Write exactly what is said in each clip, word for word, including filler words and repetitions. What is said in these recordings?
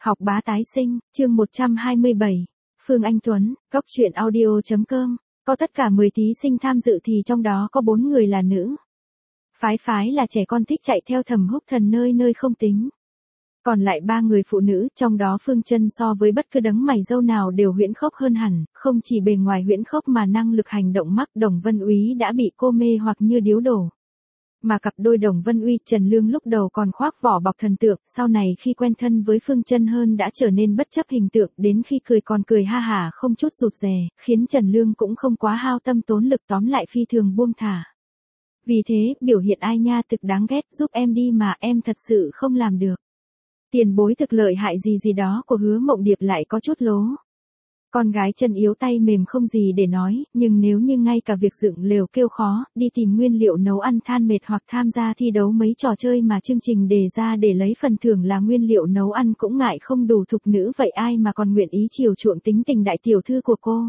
Học bá tái sinh, chương một trăm hai mươi bảy. Phương Anh Tuấn, góc truyện audio.com. Có tất cả mười thí sinh tham dự thì trong đó có bốn người là nữ. Phái phái là trẻ con thích chạy theo Thẩm Húc Thần nơi nơi không tính. Còn lại ba người phụ nữ, trong đó Phương Chân so với bất cứ đấng mày râu nào đều huyễn khốc hơn hẳn, không chỉ bề ngoài huyễn khốc mà năng lực hành động mắc Đồng Vân Úy đã bị cô mê hoặc như điếu đổ. Mà cặp đôi Đồng Vân Uy, Trần Lương lúc đầu còn khoác vỏ bọc thần tượng, sau này khi quen thân với Phương Chân hơn đã trở nên bất chấp hình tượng, đến khi cười còn cười ha hả không chút rụt rè, khiến Trần Lương cũng không quá hao tâm tốn lực, tóm lại phi thường buông thả. Vì thế, biểu hiện ai nha thực đáng ghét, giúp em đi mà em thật sự không làm được. Tiền bối thực lợi hại gì gì đó của Hứa Mộng Điệp lại có chút lố. Con gái chân yếu tay mềm không gì để nói, nhưng nếu như ngay cả việc dựng lều kêu khó, đi tìm nguyên liệu nấu ăn than mệt hoặc tham gia thi đấu mấy trò chơi mà chương trình đề ra để lấy phần thưởng là nguyên liệu nấu ăn cũng ngại không đủ thục nữ, vậy ai mà còn nguyện ý chiều chuộng tính tình đại tiểu thư của cô.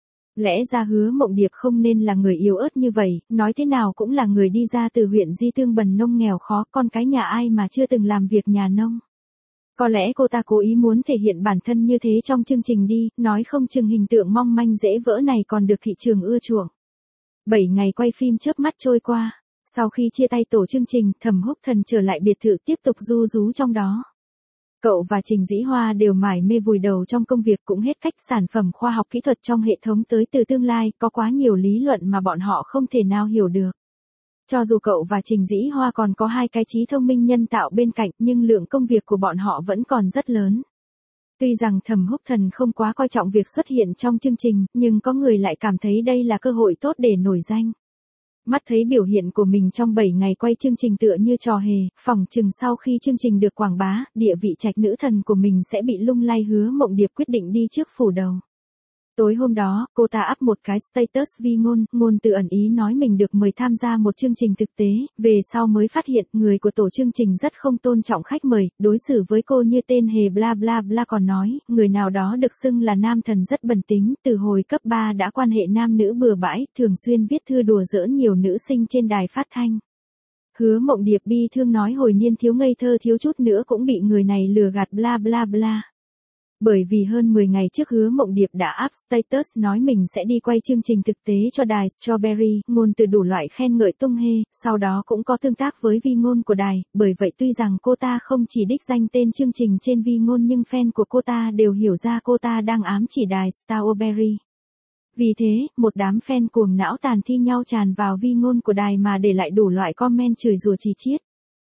Lẽ ra Hứa Mộng Điệp không nên là người yếu ớt như vậy, nói thế nào cũng là người đi ra từ huyện Di Tương bần nông nghèo khó, con cái nhà ai mà chưa từng làm việc nhà nông. Có lẽ cô ta cố ý muốn thể hiện bản thân như thế trong chương trình đi, nói không chừng hình tượng mong manh dễ vỡ này còn được thị trường ưa chuộng. Bảy ngày quay phim chớp mắt trôi qua, sau khi chia tay tổ chương trình, Thẩm Húc Thần trở lại biệt thự tiếp tục du rú trong đó. Cậu và Trình Dĩ Hoa đều mải mê vùi đầu trong công việc, cũng hết cách. Sản phẩm khoa học kỹ thuật trong hệ thống tới từ tương lai, có quá nhiều lý luận mà bọn họ không thể nào hiểu được. Cho dù cậu và Trình Dĩ Hoa còn có hai cái trí thông minh nhân tạo bên cạnh, nhưng lượng công việc của bọn họ vẫn còn rất lớn. Tuy rằng Thẩm Húc Thần không quá coi trọng việc xuất hiện trong chương trình, nhưng có người lại cảm thấy đây là cơ hội tốt để nổi danh. Mắt thấy biểu hiện của mình trong bảy ngày quay chương trình tựa như trò hề, phỏng chừng sau khi chương trình được quảng bá, địa vị trạch nữ thần của mình sẽ bị lung lay. Hứa Mộng Điệp quyết định đi trước phủ đầu. Tối hôm đó, cô ta up một cái status vi ngôn, ngôn từ ẩn ý nói mình được mời tham gia một chương trình thực tế, về sau mới phát hiện người của tổ chương trình rất không tôn trọng khách mời, đối xử với cô như tên hề bla bla bla, còn nói, người nào đó được xưng là nam thần rất bẩn tính, từ hồi cấp ba đã quan hệ nam nữ bừa bãi, thường xuyên viết thư đùa giỡn nhiều nữ sinh trên đài phát thanh. Hứa Mộng Điệp bi thương nói hồi niên thiếu ngây thơ thiếu chút nữa cũng bị người này lừa gạt bla bla bla. Bởi vì hơn mười ngày trước Hứa Mộng Điệp đã up status nói mình sẽ đi quay chương trình thực tế cho đài Strawberry, ngôn từ đủ loại khen ngợi tung hê, sau đó cũng có tương tác với vi ngôn của đài, bởi vậy tuy rằng cô ta không chỉ đích danh tên chương trình trên vi ngôn nhưng fan của cô ta đều hiểu ra cô ta đang ám chỉ đài Strawberry. Vì thế, một đám fan cuồng não tàn thi nhau tràn vào vi ngôn của đài mà để lại đủ loại comment chửi rủa chỉ chiết.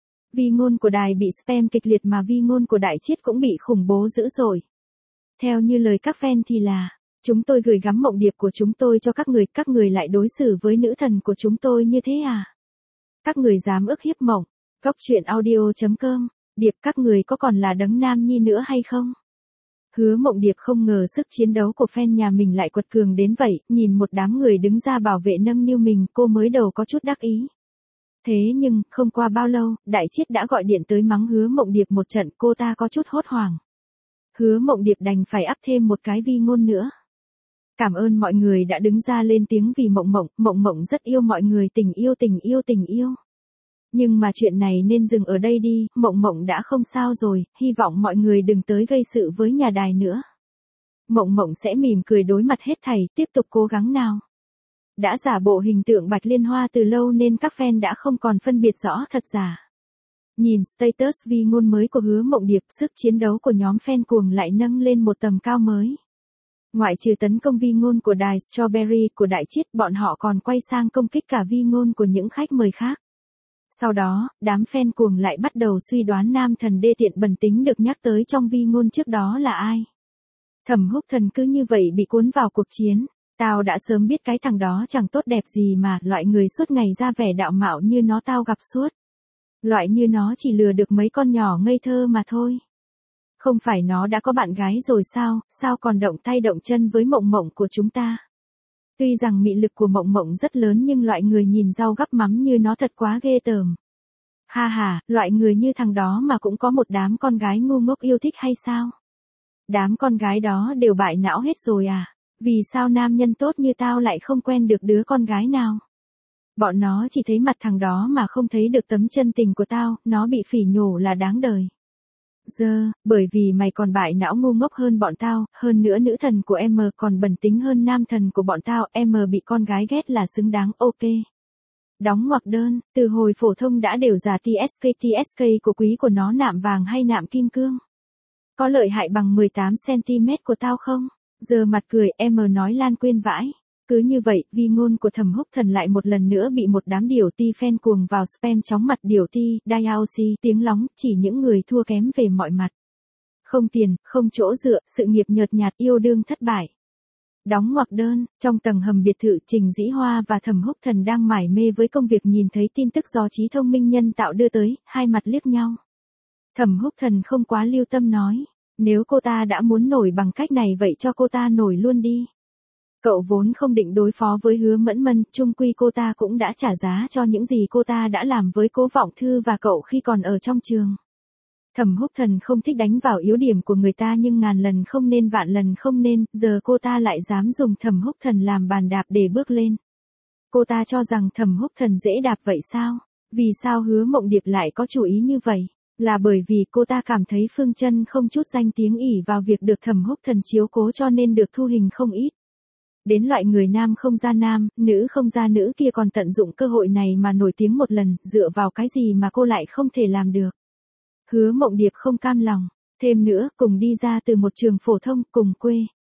Vi ngôn của đài bị spam kịch liệt mà vi ngôn của đại chiết cũng bị khủng bố dữ dội. Theo như lời các fan thì là, chúng tôi gửi gắm mộng điệp của chúng tôi cho các người, các người lại đối xử với nữ thần của chúng tôi như thế à? Các người dám ức hiếp mộng, góc truyện audio.com, Điệp các người có còn là đấng nam nhi nữa hay không? Hứa Mộng Điệp không ngờ sức chiến đấu của fan nhà mình lại quật cường đến vậy, nhìn một đám người đứng ra bảo vệ nâng niu mình, cô mới đầu có chút đắc ý. Thế nhưng, không qua bao lâu, đại chiết đã gọi điện tới mắng Hứa Mộng Điệp một trận, cô ta có chút hốt hoảng. Hứa Mộng Điệp đành phải up thêm một cái vi ngôn nữa. Cảm ơn mọi người đã đứng ra lên tiếng vì Mộng Mộng, Mộng Mộng rất yêu mọi người, tình yêu tình yêu tình yêu. Nhưng mà chuyện này nên dừng ở đây đi, Mộng Mộng đã không sao rồi, hy vọng mọi người đừng tới gây sự với nhà đài nữa. Mộng Mộng sẽ mỉm cười đối mặt hết thảy, tiếp tục cố gắng nào. Đã giả bộ hình tượng Bạch Liên Hoa từ lâu nên các fan đã không còn phân biệt rõ thật giả. Nhìn status vi ngôn mới của Hứa Mộng Điệp, sức chiến đấu của nhóm fan cuồng lại nâng lên một tầm cao mới. Ngoại trừ tấn công vi ngôn của đài Strawberry của đại chiết, bọn họ còn quay sang công kích cả vi ngôn của những khách mời khác. Sau đó, đám fan cuồng lại bắt đầu suy đoán nam thần đê tiện bẩn tính được nhắc tới trong vi ngôn trước đó là ai. Thẩm Húc Thần cứ như vậy bị cuốn vào cuộc chiến. Tao đã sớm biết cái thằng đó chẳng tốt đẹp gì mà, loại người suốt ngày ra vẻ đạo mạo như nó tao gặp suốt. Loại như nó chỉ lừa được mấy con nhỏ ngây thơ mà thôi. Không phải nó đã có bạn gái rồi sao, sao còn động tay động chân với Mộng Mộng của chúng ta. Tuy rằng mị lực của Mộng Mộng rất lớn nhưng loại người nhìn rau gắp mắm như nó thật quá ghê tởm. Ha ha, loại người như thằng đó mà cũng có một đám con gái ngu ngốc yêu thích hay sao? Đám con gái đó đều bại não hết rồi à? Vì sao nam nhân tốt như tao lại không quen được đứa con gái nào? Bọn nó chỉ thấy mặt thằng đó mà không thấy được tấm chân tình của tao, nó bị phỉ nhổ là đáng đời. Giờ, bởi vì mày còn bại não ngu ngốc hơn bọn tao, hơn nữa nữ thần của em còn bẩn tính hơn nam thần của bọn tao, em bị con gái ghét là xứng đáng, ok. Đóng ngoặc đơn, từ hồi phổ thông đã đều giả tê ét ca tê ét ca của quý của nó nạm vàng hay nạm kim cương. Có lợi hại bằng mười tám xăng ti mét của tao không? Giờ mặt cười, em nói lan quên vãi. Cứ như vậy, vi ngôn của Thẩm Húc Thần lại một lần nữa bị một đám điểu ti fan cuồng vào spam chóng mặt điểu ti, Diaoxy, tiếng lóng, chỉ những người thua kém về mọi mặt. Không tiền, không chỗ dựa, sự nghiệp nhợt nhạt, yêu đương thất bại. Đóng ngoặc đơn, trong tầng hầm biệt thự Trình Dĩ Hoa và Thẩm Húc Thần đang mải mê với công việc nhìn thấy tin tức do trí thông minh nhân tạo đưa tới, hai mặt liếc nhau. Thẩm Húc Thần không quá lưu tâm nói, nếu cô ta đã muốn nổi bằng cách này vậy cho cô ta nổi luôn đi. Cậu vốn không định đối phó với Hứa Mẫn Mẫn, chung quy cô ta cũng đã trả giá cho những gì cô ta đã làm với Cố Vọng Thư và cậu khi còn ở trong trường. Thẩm Húc Thần không thích đánh vào yếu điểm của người ta nhưng ngàn lần không nên vạn lần không nên, giờ cô ta lại dám dùng Thẩm Húc Thần làm bàn đạp để bước lên. Cô ta cho rằng Thẩm Húc Thần dễ đạp vậy sao? Vì sao Hứa Mộng Điệp lại có chủ ý như vậy? Là bởi vì cô ta cảm thấy Phương Chân không chút danh tiếng ỷ vào việc được Thẩm Húc Thần chiếu cố cho nên được thu hình không ít. Đến loại người nam không ra nam, nữ không ra nữ kia còn tận dụng cơ hội này mà nổi tiếng một lần, dựa vào cái gì mà cô lại không thể làm được. Hứa Mộng Điệp không cam lòng, thêm nữa, cùng đi ra từ một trường phổ thông, cùng quê.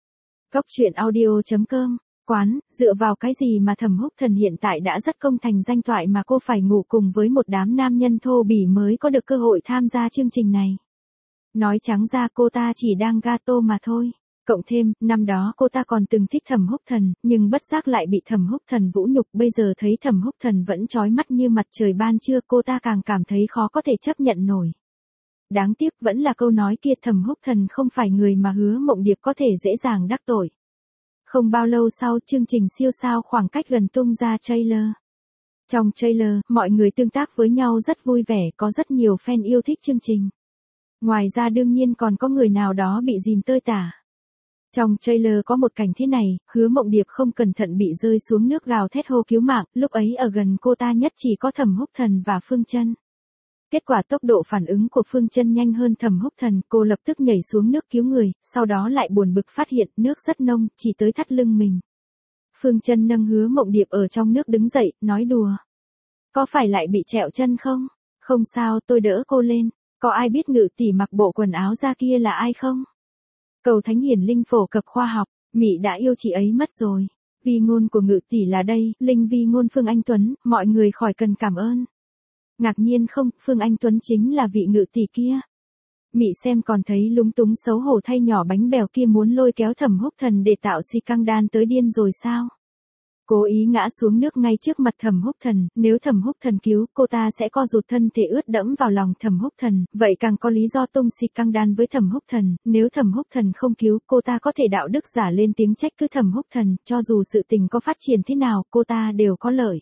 Góc truyện audio chấm com, quán, dựa vào cái gì mà Thẩm Húc Thần hiện tại đã rất công thành danh toại mà cô phải ngủ cùng với một đám nam nhân thô bỉ mới có được cơ hội tham gia chương trình này. Nói trắng ra cô ta chỉ đang gato mà thôi. Cộng thêm, năm đó cô ta còn từng thích Thẩm Húc Thần, nhưng bất giác lại bị Thẩm Húc Thần vũ nhục, bây giờ thấy Thẩm Húc Thần vẫn chói mắt như mặt trời ban trưa, cô ta càng cảm thấy khó có thể chấp nhận nổi. Đáng tiếc vẫn là câu nói kia, Thẩm Húc Thần không phải người mà Hứa Mộng Điệp có thể dễ dàng đắc tội. Không bao lâu sau, chương trình siêu sao khoảng cách gần tung ra trailer. Trong trailer, mọi người tương tác với nhau rất vui vẻ, có rất nhiều fan yêu thích chương trình. Ngoài ra đương nhiên còn có người nào đó bị dìm tơi tả. Trong trailer có một cảnh thế này, Hứa Mộng Điệp không cẩn thận bị rơi xuống nước gào thét hô cứu mạng, lúc ấy ở gần cô ta nhất chỉ có Thẩm Húc Thần và Phương Chân. Kết quả tốc độ phản ứng của Phương Chân nhanh hơn Thẩm Húc Thần, cô lập tức nhảy xuống nước cứu người, sau đó lại buồn bực phát hiện nước rất nông, chỉ tới thắt lưng mình. Phương Chân nâng Hứa Mộng Điệp ở trong nước đứng dậy, nói đùa. Có phải lại bị trẹo chân không? Không sao, tôi đỡ cô lên. Có ai biết Ngự tỷ mặc bộ quần áo da kia là ai không? Cầu Thánh Hiển Linh phổ cập khoa học, Mị đã yêu chị ấy mất rồi. Vi ngôn của Ngự tỷ là đây, Linh vi ngôn Phương Anh Tuấn, mọi người khỏi cần cảm ơn. Ngạc nhiên không, Phương Anh Tuấn chính là vị Ngự tỷ kia. Mị xem còn thấy lúng túng xấu hổ thay nhỏ bánh bèo kia muốn lôi kéo Thẩm Húc Thần để tạo si căng đan tới điên rồi sao? Cố ý ngã xuống nước ngay trước mặt Thẩm Húc Thần, nếu Thẩm Húc Thần cứu, cô ta sẽ co rụt thân thể ướt đẫm vào lòng Thẩm Húc Thần, vậy càng có lý do tung si căng đan với Thẩm Húc Thần, nếu Thẩm Húc Thần không cứu, cô ta có thể đạo đức giả lên tiếng trách cứ Thẩm Húc Thần, cho dù sự tình có phát triển thế nào, cô ta đều có lợi.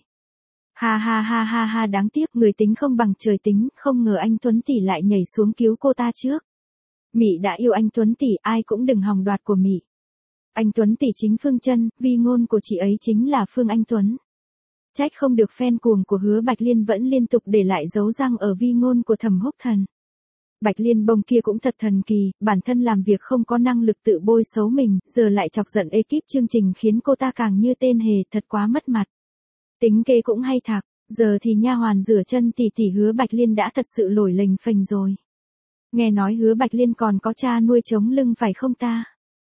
Ha ha ha ha ha, đáng tiếc, người tính không bằng trời tính, không ngờ anh Tuấn tỷ lại nhảy xuống cứu cô ta trước. Mị đã yêu anh Tuấn tỷ, ai cũng đừng hòng đoạt của Mị. Anh Tuấn tỷ chính Phương Chân, vi ngôn của chị ấy chính là Phương Anh Tuấn. Trách không được fan cuồng của Hứa Bạch Liên vẫn liên tục để lại dấu răng ở vi ngôn của Thẩm Húc Thần. Bạch Liên bông kia cũng thật thần kỳ, bản thân làm việc không có năng lực tự bôi xấu mình, giờ lại chọc giận ekip chương trình khiến cô ta càng như tên hề, thật quá mất mặt. Tính kế cũng hay thạc, giờ thì nha hoàn rửa chân tỷ tỷ Hứa Bạch Liên đã thật sự lổi lềnh phềnh rồi. Nghe nói Hứa Bạch Liên còn có cha nuôi chống lưng phải không ta?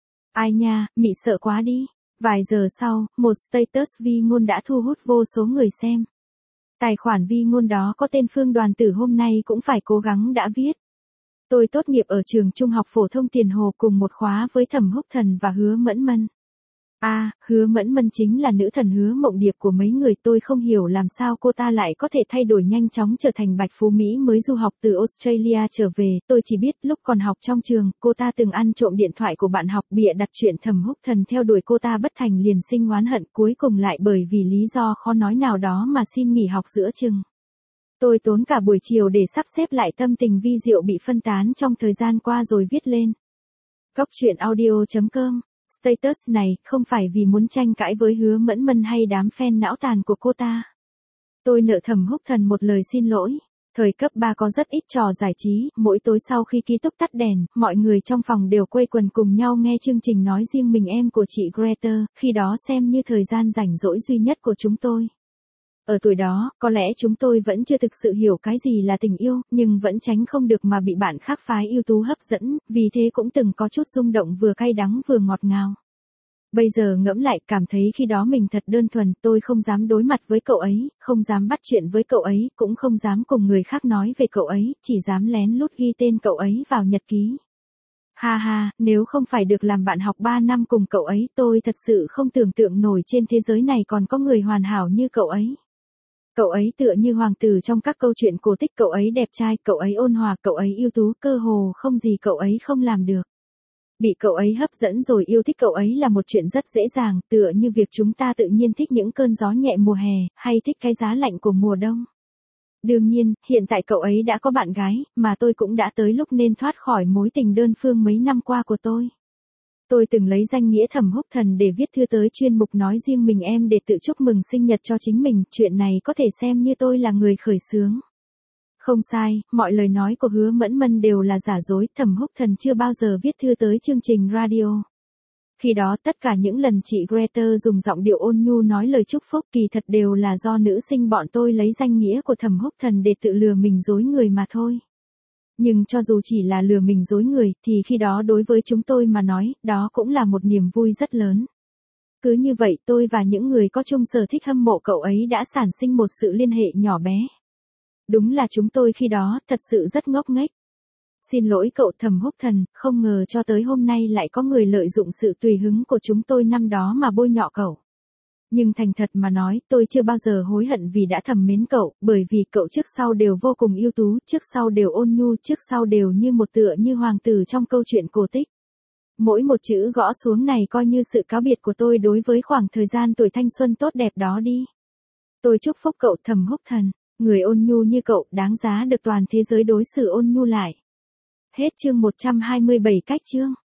Ai nha, Mị sợ quá đi. Vài giờ sau, một status vi ngôn đã thu hút vô số người xem. Tài khoản vi ngôn đó có tên Phương Đoàn Tử hôm nay cũng phải cố gắng đã viết. Tôi tốt nghiệp ở trường trung học phổ thông Tiền Hồ cùng một khóa với Thẩm Húc Thần và Hứa Mẫn Mẫn. À, Hứa Mẫn Mẫn chính là nữ thần Hứa Mộng Điệp của mấy người, tôi không hiểu làm sao cô ta lại có thể thay đổi nhanh chóng trở thành Bạch Phú Mỹ mới du học từ Australia trở về, tôi chỉ biết lúc còn học trong trường, cô ta từng ăn trộm điện thoại của bạn học, bịa đặt chuyện Thẩm Húc Thần theo đuổi cô ta bất thành liền sinh oán hận, cuối cùng lại bởi vì lý do khó nói nào đó mà xin nghỉ học giữa chừng. Tôi tốn cả buổi chiều để sắp xếp lại tâm tình vi diệu bị phân tán trong thời gian qua rồi viết lên. Góc truyện audio chấm com. Status này không phải vì muốn tranh cãi với Hứa Mẫn Mẫn hay đám fan não tàn của cô ta. Tôi nợ Thẩm Húc Thần một lời xin lỗi. Thời cấp ba có rất ít trò giải trí, mỗi tối sau khi ký túc tắt đèn, mọi người trong phòng đều quây quần cùng nhau nghe chương trình Nói riêng mình em của chị Greta, khi đó xem như thời gian rảnh rỗi duy nhất của chúng tôi. Ở tuổi đó, có lẽ chúng tôi vẫn chưa thực sự hiểu cái gì là tình yêu, nhưng vẫn tránh không được mà bị bạn khác phái ưu tú hấp dẫn, vì thế cũng từng có chút rung động vừa cay đắng vừa ngọt ngào. Bây giờ ngẫm lại cảm thấy khi đó mình thật đơn thuần, tôi không dám đối mặt với cậu ấy, không dám bắt chuyện với cậu ấy, cũng không dám cùng người khác nói về cậu ấy, chỉ dám lén lút ghi tên cậu ấy vào nhật ký. Ha ha, nếu không phải được làm bạn học ba năm cùng cậu ấy, tôi thật sự không tưởng tượng nổi trên thế giới này còn có người hoàn hảo như cậu ấy. Cậu ấy tựa như hoàng tử trong các câu chuyện cổ tích, cậu ấy đẹp trai, cậu ấy ôn hòa, cậu ấy ưu tú, cơ hồ không gì cậu ấy không làm được. Bị cậu ấy hấp dẫn rồi yêu thích cậu ấy là một chuyện rất dễ dàng, tựa như việc chúng ta tự nhiên thích những cơn gió nhẹ mùa hè, hay thích cái giá lạnh của mùa đông. Đương nhiên, hiện tại cậu ấy đã có bạn gái, mà tôi cũng đã tới lúc nên thoát khỏi mối tình đơn phương mấy năm qua của tôi. Tôi từng lấy danh nghĩa Thẩm Húc Thần để viết thư tới chuyên mục Nói riêng mình em để tự chúc mừng sinh nhật cho chính mình, chuyện này có thể xem như tôi là người khởi xướng. Không sai, mọi lời nói của Hứa Mẫn Mân đều là giả dối, Thẩm Húc Thần chưa bao giờ viết thư tới chương trình radio. Khi đó tất cả những lần chị Greta dùng giọng điệu ôn nhu nói lời chúc phúc kỳ thật đều là do nữ sinh bọn tôi lấy danh nghĩa của Thẩm Húc Thần để tự lừa mình dối người mà thôi. Nhưng cho dù chỉ là lừa mình dối người, thì khi đó đối với chúng tôi mà nói, đó cũng là một niềm vui rất lớn. Cứ như vậy tôi và những người có chung sở thích hâm mộ cậu ấy đã sản sinh một sự liên hệ nhỏ bé. Đúng là chúng tôi khi đó thật sự rất ngốc nghếch. Xin lỗi cậu Thẩm Húc Thần, không ngờ cho tới hôm nay lại có người lợi dụng sự tùy hứng của chúng tôi năm đó mà bôi nhọ cậu. Nhưng thành thật mà nói, tôi chưa bao giờ hối hận vì đã thầm mến cậu, bởi vì cậu trước sau đều vô cùng ưu tú, trước sau đều ôn nhu, trước sau đều như một tựa như hoàng tử trong câu chuyện cổ tích. Mỗi một chữ gõ xuống này coi như sự cáo biệt của tôi đối với khoảng thời gian tuổi thanh xuân tốt đẹp đó đi. Tôi chúc phúc cậu Thẩm Húc Thần, người ôn nhu như cậu, đáng giá được toàn thế giới đối xử ôn nhu lại. Hết chương một trăm hai mươi bảy cách chương.